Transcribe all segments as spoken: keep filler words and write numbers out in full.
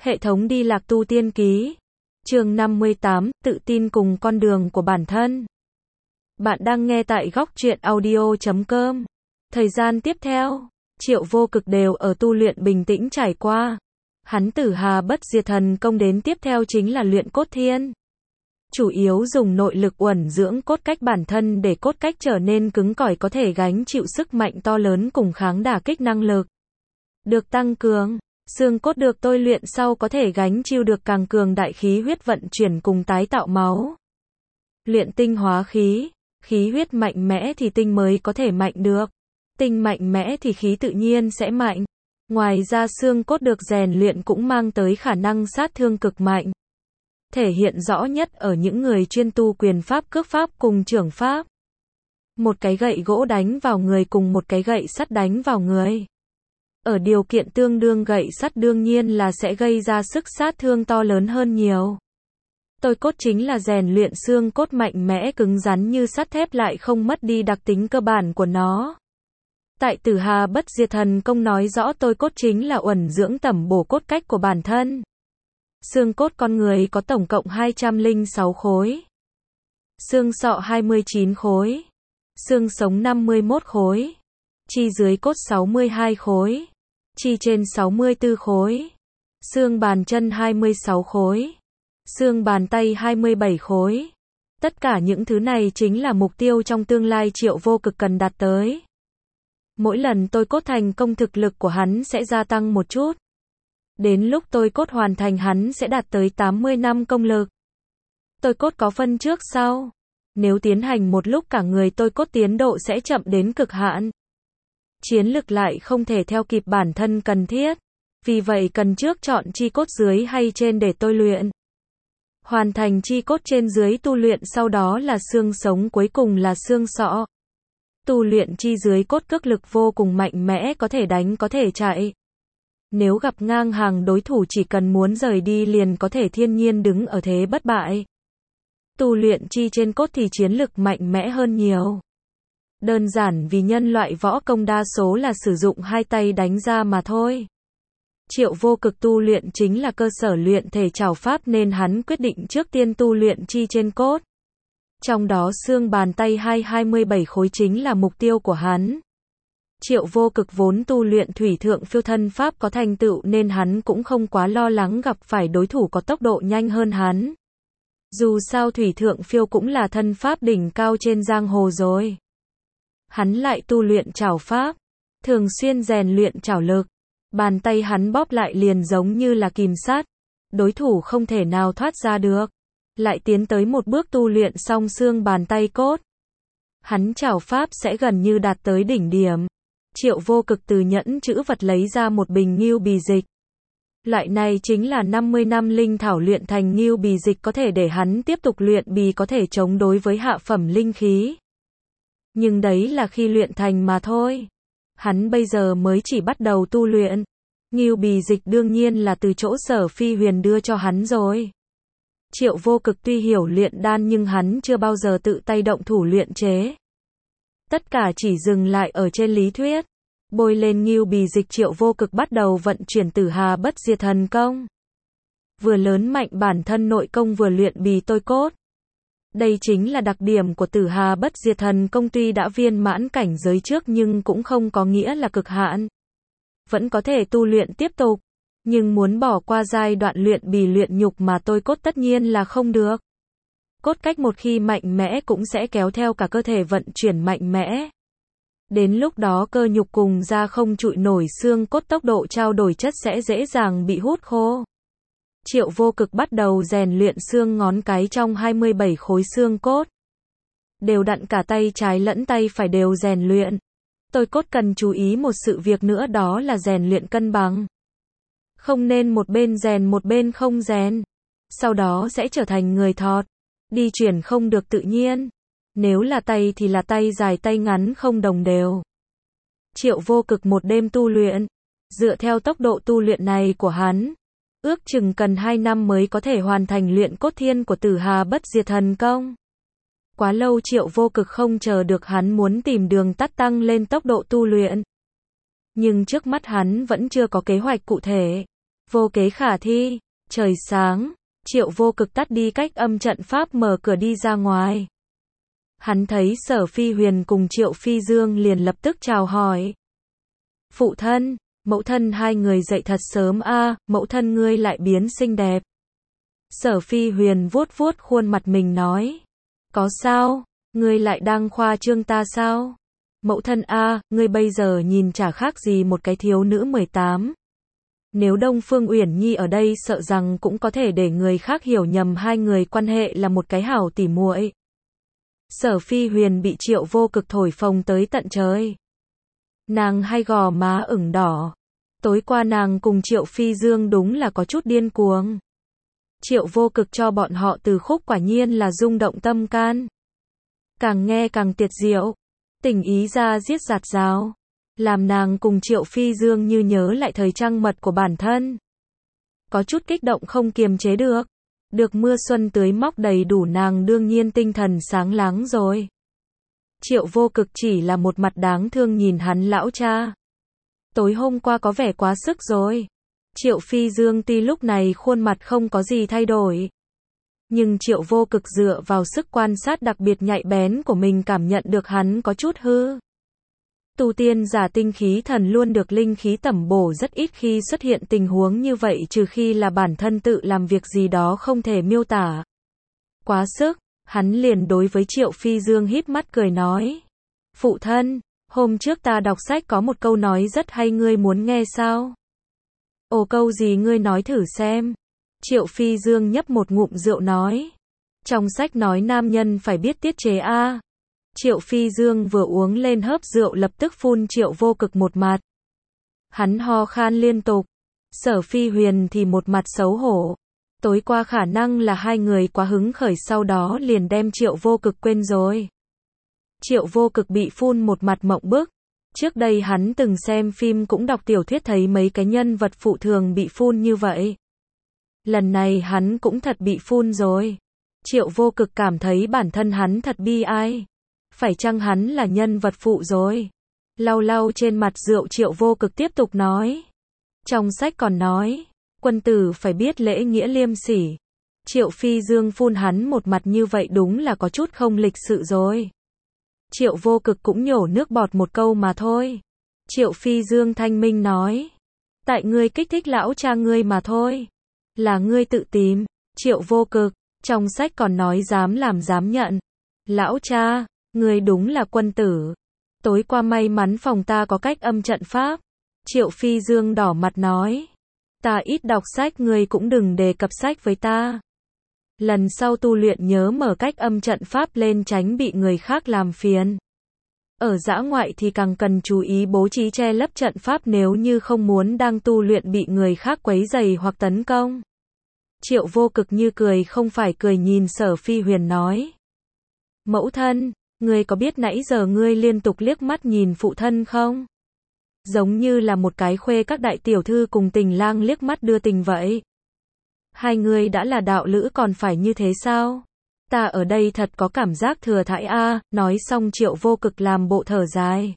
Hệ thống đi lạc tu tiên ký. Chương năm mươi tám, tự tin cùng con đường của bản thân. Bạn đang nghe tại góc truyện audio chấm com. Thời gian tiếp theo, Triệu Vô Cực đều ở tu luyện bình tĩnh trải qua. Hắn tử hà bất diệt thần công đến tiếp theo chính là luyện cốt thiên. Chủ yếu dùng nội lực uẩn dưỡng cốt cách bản thân để cốt cách trở nên cứng cỏi, có thể gánh chịu sức mạnh to lớn cùng kháng đả kích năng lực được tăng cường. Xương cốt được tôi luyện sau có thể gánh chịu được càng cường đại khí huyết vận chuyển cùng tái tạo máu. Luyện tinh hóa khí, khí huyết mạnh mẽ thì tinh mới có thể mạnh được. Tinh mạnh mẽ thì khí tự nhiên sẽ mạnh. Ngoài ra xương cốt được rèn luyện cũng mang tới khả năng sát thương cực mạnh. Thể hiện rõ nhất ở những người chuyên tu quyền pháp, cước pháp cùng chưởng pháp. Một cái gậy gỗ đánh vào người cùng một cái gậy sắt đánh vào người. Ở điều kiện tương đương, gậy sắt đương nhiên là sẽ gây ra sức sát thương to lớn hơn nhiều. Tôi cốt chính là rèn luyện xương cốt mạnh mẽ cứng rắn như sắt thép lại không mất đi đặc tính cơ bản của nó. Tại Tử Hà Bất Diệt Thần Công nói rõ tôi cốt chính là uẩn dưỡng tẩm bổ cốt cách của bản thân. Xương cốt con người có tổng cộng hai trăm lẻ sáu khối. Xương sọ hai mươi chín khối. Xương sống năm mươi mốt khối. Chi dưới cốt sáu mươi hai khối. Chi trên sáu mươi tư khối. Xương bàn chân hai mươi sáu khối. Xương bàn tay hai mươi bảy khối. Tất cả những thứ này chính là mục tiêu trong tương lai Triệu Vô Cực cần đạt tới. Mỗi lần tôi cốt thành công, thực lực của hắn sẽ gia tăng một chút. Đến lúc tôi cốt hoàn thành, hắn sẽ đạt tới tám mươi năm công lực. Tôi cốt có phân trước sau. Nếu tiến hành một lúc, cả người tôi cốt tiến độ sẽ chậm đến cực hạn. Chiến lực lại không thể theo kịp bản thân cần thiết. Vì vậy cần trước chọn chi cốt dưới hay trên để tôi luyện. Hoàn thành chi cốt trên dưới tu luyện, sau đó là xương sống, cuối cùng là xương sọ. Tu luyện chi dưới cốt, cước lực vô cùng mạnh mẽ, có thể đánh có thể chạy. Nếu gặp ngang hàng đối thủ, chỉ cần muốn rời đi liền có thể thiên nhiên đứng ở thế bất bại. Tu luyện chi trên cốt thì chiến lực mạnh mẽ hơn nhiều. Đơn giản vì nhân loại võ công đa số là sử dụng hai tay đánh ra mà thôi. Triệu Vô Cực tu luyện chính là cơ sở luyện thể trảo pháp nên hắn quyết định trước tiên tu luyện chi trên cốt. Trong đó xương bàn tay hai hai mươi bảy khối chính là mục tiêu của hắn. Triệu Vô Cực vốn tu luyện thủy thượng phiêu thân pháp có thành tựu nên hắn cũng không quá lo lắng gặp phải đối thủ có tốc độ nhanh hơn hắn. Dù sao thủy thượng phiêu cũng là thân pháp đỉnh cao trên giang hồ rồi. Hắn lại tu luyện trảo pháp, thường xuyên rèn luyện trảo lực. Bàn tay hắn bóp lại liền giống như là kìm sát, đối thủ không thể nào thoát ra được. Lại tiến tới một bước tu luyện xong xương bàn tay cốt, hắn trảo pháp sẽ gần như đạt tới đỉnh điểm. Triệu Vô Cực từ nhẫn chữ vật lấy ra một bình ngưu bì dịch. Loại này chính là năm mươi năm linh thảo luyện thành ngưu bì dịch, có thể để hắn tiếp tục luyện bì, có thể chống đối với hạ phẩm linh khí. Nhưng đấy là khi luyện thành mà thôi. Hắn bây giờ mới chỉ bắt đầu tu luyện. Ngưu bì dịch đương nhiên là từ chỗ Sở Phi Huyền đưa cho hắn rồi. Triệu Vô Cực tuy hiểu luyện đan nhưng hắn chưa bao giờ tự tay động thủ luyện chế. Tất cả chỉ dừng lại ở trên lý thuyết. Bôi lên ngưu bì dịch, Triệu Vô Cực bắt đầu vận chuyển Tử Hà Bất Diệt Thần Công. Vừa lớn mạnh bản thân nội công vừa luyện bì tôi cốt. Đây chính là đặc điểm của Tử Hà Bất Diệt Thần Công, tuy đã viên mãn cảnh giới trước nhưng cũng không có nghĩa là cực hạn. Vẫn có thể tu luyện tiếp tục. Nhưng muốn bỏ qua giai đoạn luyện bì luyện nhục mà tôi cốt tất nhiên là không được. Cốt cách một khi mạnh mẽ cũng sẽ kéo theo cả cơ thể vận chuyển mạnh mẽ. Đến lúc đó cơ nhục cùng da không trụ nổi xương cốt, tốc độ trao đổi chất sẽ dễ dàng bị hút khô. Triệu Vô Cực bắt đầu rèn luyện xương ngón cái trong hai mươi bảy khối xương cốt. Đều đặn cả tay trái lẫn tay phải đều rèn luyện. Tôi cốt cần chú ý một sự việc nữa, đó là rèn luyện cân bằng. Không nên một bên rèn một bên không rèn. Sau đó sẽ trở thành người thọt. Đi chuyển không được tự nhiên. Nếu là tay thì là tay dài tay ngắn không đồng đều. Triệu Vô Cực một đêm tu luyện. Dựa theo tốc độ tu luyện này của hắn, ước chừng cần hai năm mới có thể hoàn thành luyện cốt thiên của Tử Hà Bất Diệt Thần Công. Quá lâu Triệu Vô Cực không chờ được, hắn muốn tìm đường tắt tăng lên tốc độ tu luyện. Nhưng trước mắt hắn vẫn chưa có kế hoạch cụ thể. Vô kế khả thi. Trời sáng, Triệu Vô Cực tắt đi cách âm trận pháp mở cửa đi ra ngoài. Hắn thấy Sở Phi Huyền cùng Triệu Phi Dương liền lập tức chào hỏi. Phụ thân, mẫu thân hai người dậy thật sớm a, mẫu thân ngươi lại biến xinh đẹp. Sở Phi Huyền vuốt vuốt khuôn mặt mình nói. Có sao, ngươi lại đang khoa trương ta sao? Mẫu thân a, ngươi bây giờ nhìn chả khác gì một cái thiếu nữ mười tám. Nếu Đông Phương Uyển Nhi ở đây sợ rằng cũng có thể để người khác hiểu nhầm hai người quan hệ là một cái hảo tỉ muội. Sở Phi Huyền bị Triệu Vô Cực thổi phồng tới tận trời. Nàng hai gò má ửng đỏ. Tối qua nàng cùng Triệu Phi Dương đúng là có chút điên cuồng. Triệu Vô Cực cho bọn họ từ khúc quả nhiên là rung động tâm can. Càng nghe càng tuyệt diệu. Tình ý ra giết giạt rào. Làm nàng cùng Triệu Phi Dương như nhớ lại thời trăng mật của bản thân. Có chút kích động không kiềm chế được. Được mưa xuân tưới móc đầy đủ nàng đương nhiên tinh thần sáng láng rồi. Triệu Vô Cực chỉ là một mặt đáng thương nhìn hắn lão cha. Tối hôm qua có vẻ quá sức rồi. Triệu Phi Dương tuy lúc này khuôn mặt không có gì thay đổi. Nhưng Triệu Vô Cực dựa vào sức quan sát đặc biệt nhạy bén của mình cảm nhận được hắn có chút hư. Tu tiên giả tinh khí thần luôn được linh khí tẩm bổ rất ít khi xuất hiện tình huống như vậy trừ khi là bản thân tự làm việc gì đó không thể miêu tả. Quá sức, hắn liền đối với Triệu Phi Dương híp mắt cười nói. Phụ thân, hôm trước ta đọc sách có một câu nói rất hay ngươi muốn nghe sao? Ồ câu gì ngươi nói thử xem. Triệu Phi Dương nhấp một ngụm rượu nói. Trong sách nói nam nhân phải biết tiết chế a. Triệu Phi Dương vừa uống lên hớp rượu lập tức phun Triệu Vô Cực một mặt. Hắn ho khan liên tục. Sở Phi Huyền thì một mặt xấu hổ. Tối qua khả năng là hai người quá hứng khởi sau đó liền đem Triệu Vô Cực quên rồi. Triệu Vô Cực bị phun một mặt mộng bức. Trước đây hắn từng xem phim cũng đọc tiểu thuyết thấy mấy cái nhân vật phụ thường bị phun như vậy. Lần này hắn cũng thật bị phun rồi. Triệu Vô Cực cảm thấy bản thân hắn thật bi ai. Phải chăng hắn là nhân vật phụ rồi? Lau lau trên mặt rượu Triệu Vô Cực tiếp tục nói. Trong sách còn nói, quân tử phải biết lễ nghĩa liêm sỉ. Triệu Phi Dương phun hắn một mặt như vậy đúng là có chút không lịch sự rồi. Triệu Vô Cực cũng nhổ nước bọt một câu mà thôi. Triệu Phi Dương thanh minh nói. Tại ngươi kích thích lão cha ngươi mà thôi. Là ngươi tự tìm. Triệu Vô Cực, trong sách còn nói dám làm dám nhận. Lão cha, ngươi đúng là quân tử. Tối qua may mắn phòng ta có cách âm trận pháp. Triệu Phi Dương đỏ mặt nói. Ta ít đọc sách ngươi cũng đừng đề cập sách với ta. Lần sau tu luyện nhớ mở cách âm trận pháp lên tránh bị người khác làm phiền. Ở dã ngoại thì càng cần chú ý bố trí che lấp trận pháp nếu như không muốn đang tu luyện bị người khác quấy rầy hoặc tấn công. Triệu Vô Cực như cười không phải cười nhìn Sở Phi Huyền nói. Mẫu thân, ngươi có biết nãy giờ ngươi liên tục liếc mắt nhìn phụ thân không? Giống như là một cái khuê các đại tiểu thư cùng tình lang liếc mắt đưa tình vậy. Hai người đã là đạo lữ còn phải như thế sao? Ta ở đây thật có cảm giác thừa thãi a. Nói xong Triệu Vô Cực làm bộ thở dài.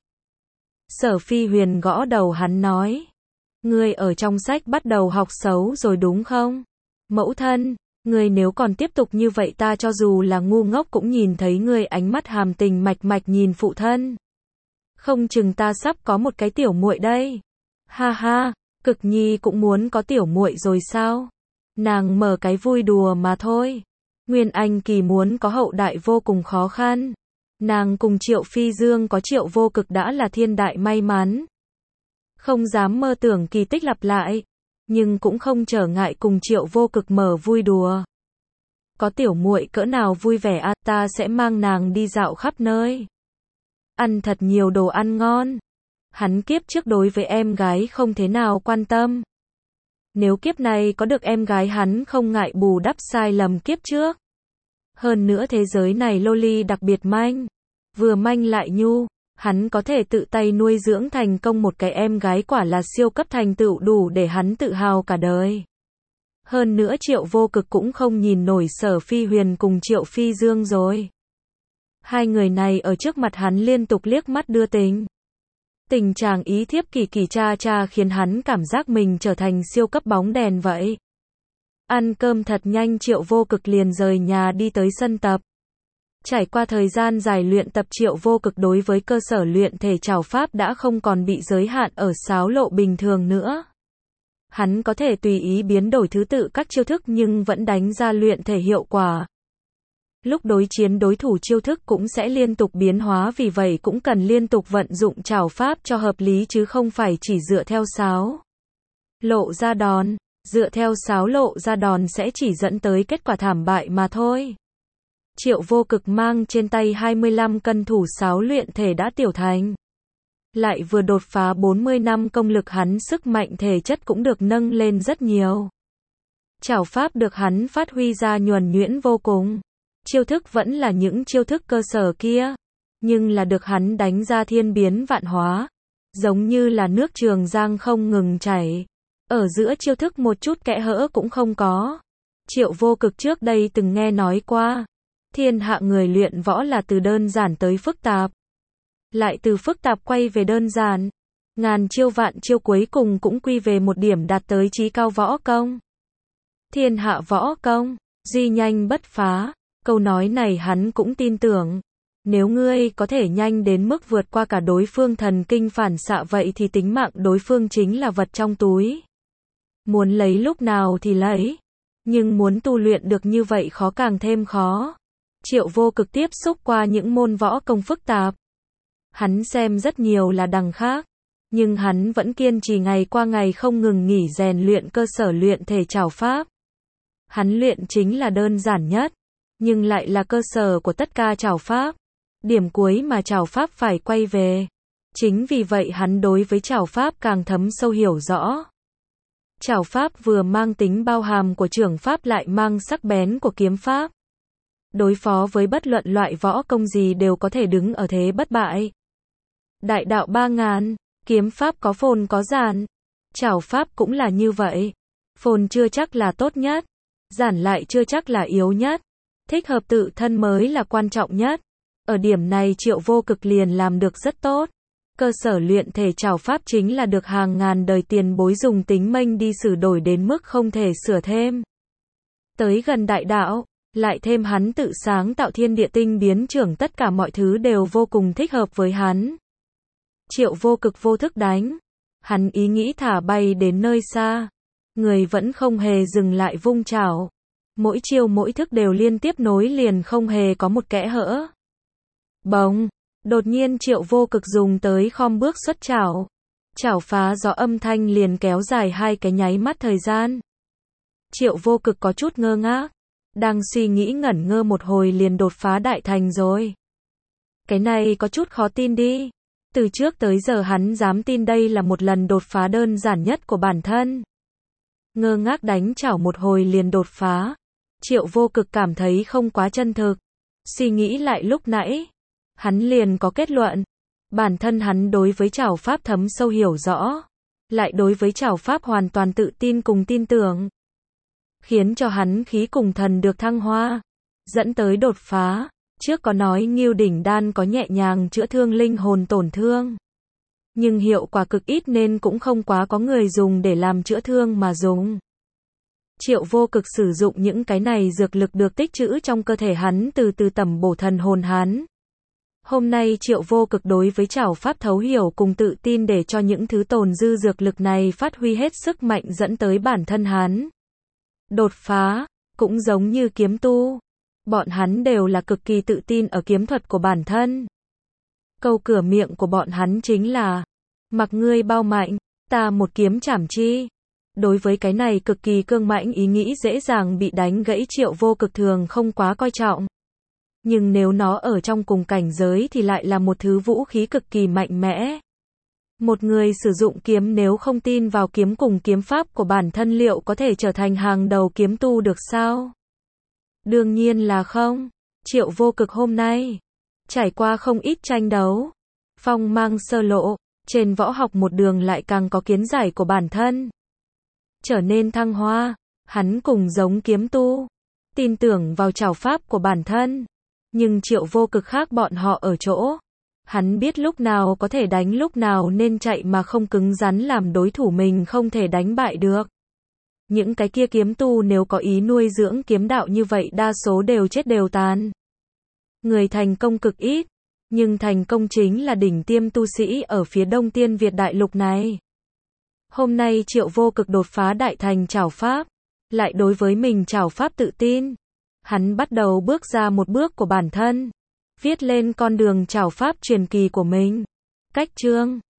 Sở Phi Huyền gõ đầu hắn nói. Ngươi ở trong sách bắt đầu học xấu rồi đúng không? Mẫu thân, ngươi nếu còn tiếp tục như vậy ta cho dù là ngu ngốc cũng nhìn thấy ngươi ánh mắt hàm tình mạch mạch nhìn phụ thân. Không chừng ta sắp có một cái tiểu muội đây. Ha ha, Cực Nhi cũng muốn có tiểu muội rồi sao? Nàng mở cái vui đùa mà thôi. Nguyên Anh Kỳ muốn có hậu đại vô cùng khó khăn. Nàng cùng Triệu Phi Dương có Triệu Vô Cực đã là thiên đại may mắn. Không dám mơ tưởng kỳ tích lặp lại. Nhưng cũng không trở ngại cùng Triệu Vô Cực mở vui đùa. Có tiểu muội cỡ nào vui vẻ à, ta sẽ mang nàng đi dạo khắp nơi. Ăn thật nhiều đồ ăn ngon. Hắn kiếp trước đối với em gái không thế nào quan tâm. Nếu kiếp này có được em gái hắn không ngại bù đắp sai lầm kiếp trước. Hơn nữa thế giới này loli đặc biệt manh. Vừa manh lại nhu. Hắn có thể tự tay nuôi dưỡng thành công một cái em gái quả là siêu cấp thành tựu đủ để hắn tự hào cả đời. Hơn nữa Triệu Vô Cực cũng không nhìn nổi Sở Phi Huyền cùng Triệu Phi Dương rồi. Hai người này ở trước mặt hắn liên tục liếc mắt đưa tình. Tình chàng ý thiếp kỳ kỳ cha cha khiến hắn cảm giác mình trở thành siêu cấp bóng đèn vậy. Ăn cơm thật nhanh Triệu Vô Cực liền rời nhà đi tới sân tập. Trải qua thời gian dài luyện tập Triệu Vô Cực đối với cơ sở luyện thể trảo pháp đã không còn bị giới hạn ở sáo lộ bình thường nữa. Hắn có thể tùy ý biến đổi thứ tự các chiêu thức nhưng vẫn đánh ra luyện thể hiệu quả. Lúc đối chiến đối thủ chiêu thức cũng sẽ liên tục biến hóa vì vậy cũng cần liên tục vận dụng trảo pháp cho hợp lý chứ không phải chỉ dựa theo sáo lộ ra đòn. Dựa theo sáo lộ ra đòn sẽ chỉ dẫn tới kết quả thảm bại mà thôi. Triệu Vô Cực mang trên tay hai mươi lăm cân thủ sáo luyện thể đã tiểu thành. Lại vừa đột phá bốn mươi năm công lực hắn sức mạnh thể chất cũng được nâng lên rất nhiều. Trảo pháp được hắn phát huy ra nhuần nhuyễn vô cùng. Chiêu thức vẫn là những chiêu thức cơ sở kia, nhưng là được hắn đánh ra thiên biến vạn hóa, giống như là nước Trường Giang không ngừng chảy. Ở giữa chiêu thức một chút kẽ hở cũng không có. Triệu Vô Cực trước đây từng nghe nói qua, thiên hạ người luyện võ là từ đơn giản tới phức tạp, lại từ phức tạp quay về đơn giản, ngàn chiêu vạn chiêu cuối cùng cũng quy về một điểm đạt tới chí cao võ công. Thiên hạ võ công, duy nhanh bất phá, câu nói này hắn cũng tin tưởng. Nếu ngươi có thể nhanh đến mức vượt qua cả đối phương thần kinh phản xạ vậy thì tính mạng đối phương chính là vật trong túi. Muốn lấy lúc nào thì lấy, nhưng muốn tu luyện được như vậy khó càng thêm khó. Triệu Vô Cực tiếp xúc qua những môn võ công phức tạp. Hắn xem rất nhiều là đằng khác, nhưng hắn vẫn kiên trì ngày qua ngày không ngừng nghỉ rèn luyện cơ sở luyện thể trảo pháp. Hắn luyện chính là đơn giản nhất, nhưng lại là cơ sở của tất cả trảo pháp. Điểm cuối mà trảo pháp phải quay về. Chính vì vậy hắn đối với trảo pháp càng thấm sâu hiểu rõ. Trảo pháp vừa mang tính bao hàm của chưởng pháp lại mang sắc bén của kiếm pháp. Đối phó với bất luận loại võ công gì đều có thể đứng ở thế bất bại. Đại đạo ba ngàn, kiếm pháp có phồn có giản. Trảo pháp cũng là như vậy. Phồn chưa chắc là tốt nhất, giản lại chưa chắc là yếu nhất. Thích hợp tự thân mới là quan trọng nhất. Ở điểm này Triệu Vô Cực liền làm được rất tốt. Cơ sở luyện thể trảo pháp chính là được hàng ngàn đời tiền bối dùng tính mệnh đi sửa đổi đến mức không thể sửa thêm. Tới gần đại đạo, lại thêm hắn tự sáng tạo thiên địa tinh biến trưởng tất cả mọi thứ đều vô cùng thích hợp với hắn. Triệu Vô Cực vô thức đánh. Hắn ý nghĩ thả bay đến nơi xa. Người vẫn không hề dừng lại vung trảo. Mỗi chiêu mỗi thức đều liên tiếp nối liền không hề có một kẽ hở. Bỗng, đột nhiên Triệu Vô Cực dùng tới khom bước xuất trảo. Trảo phá gió âm thanh liền kéo dài hai cái nháy mắt thời gian. Triệu Vô Cực có chút ngơ ngác, đang suy nghĩ ngẩn ngơ một hồi liền đột phá đại thành rồi. Cái này có chút khó tin đi. Từ trước tới giờ hắn dám tin đây là một lần đột phá đơn giản nhất của bản thân. Ngơ ngác đánh chảo một hồi liền đột phá. Triệu Vô Cực cảm thấy không quá chân thực. Suy nghĩ lại lúc nãy, hắn liền có kết luận. Bản thân hắn đối với trảo pháp thấm sâu hiểu rõ, lại đối với trảo pháp hoàn toàn tự tin cùng tin tưởng, khiến cho hắn khí cùng thần được thăng hoa, dẫn tới đột phá. Trước có nói Ngưu Đỉnh Đan có nhẹ nhàng chữa thương linh hồn tổn thương, nhưng hiệu quả cực ít nên cũng không quá có người dùng để làm chữa thương mà dùng. Triệu Vô Cực sử dụng những cái này dược lực được tích trữ trong cơ thể hắn từ từ tẩm bổ thần hồn hắn. Hôm nay Triệu Vô Cực đối với trảo pháp thấu hiểu cùng tự tin để cho những thứ tồn dư dược lực này phát huy hết sức mạnh dẫn tới bản thân hắn. Đột phá, cũng giống như kiếm tu. Bọn hắn đều là cực kỳ tự tin ở kiếm thuật của bản thân. Câu cửa miệng của bọn hắn chính là, mặc ngươi bao mạnh, ta một kiếm chảm chi. Đối với cái này cực kỳ cương mãnh ý nghĩ dễ dàng bị đánh gãy Triệu Vô Cực thường không quá coi trọng. Nhưng nếu nó ở trong cùng cảnh giới thì lại là một thứ vũ khí cực kỳ mạnh mẽ. Một người sử dụng kiếm nếu không tin vào kiếm cùng kiếm pháp của bản thân liệu có thể trở thành hàng đầu kiếm tu được sao? Đương nhiên là không. Triệu Vô Cực hôm nay trải qua không ít tranh đấu, phong mang sơ lộ, trên võ học một đường lại càng có kiến giải của bản thân, trở nên thăng hoa. Hắn cùng giống kiếm tu, tin tưởng vào trảo pháp của bản thân, nhưng Triệu Vô Cực khác bọn họ ở chỗ, Hắn biết lúc nào có thể đánh lúc nào nên chạy mà không cứng rắn làm đối thủ mình không thể đánh bại được. Những cái kia kiếm tu nếu có ý nuôi dưỡng kiếm đạo như vậy đa số đều chết đều tàn. Người thành công cực ít, nhưng thành công chính là đỉnh tiêm tu sĩ ở phía đông tiên Việt đại lục này. Hôm nay Triệu Vô Cực đột phá đại thành trảo pháp, lại đối với mình trảo pháp tự tin. Hắn bắt đầu bước ra một bước của bản thân, viết lên con đường trảo pháp truyền kỳ của mình. Cách chương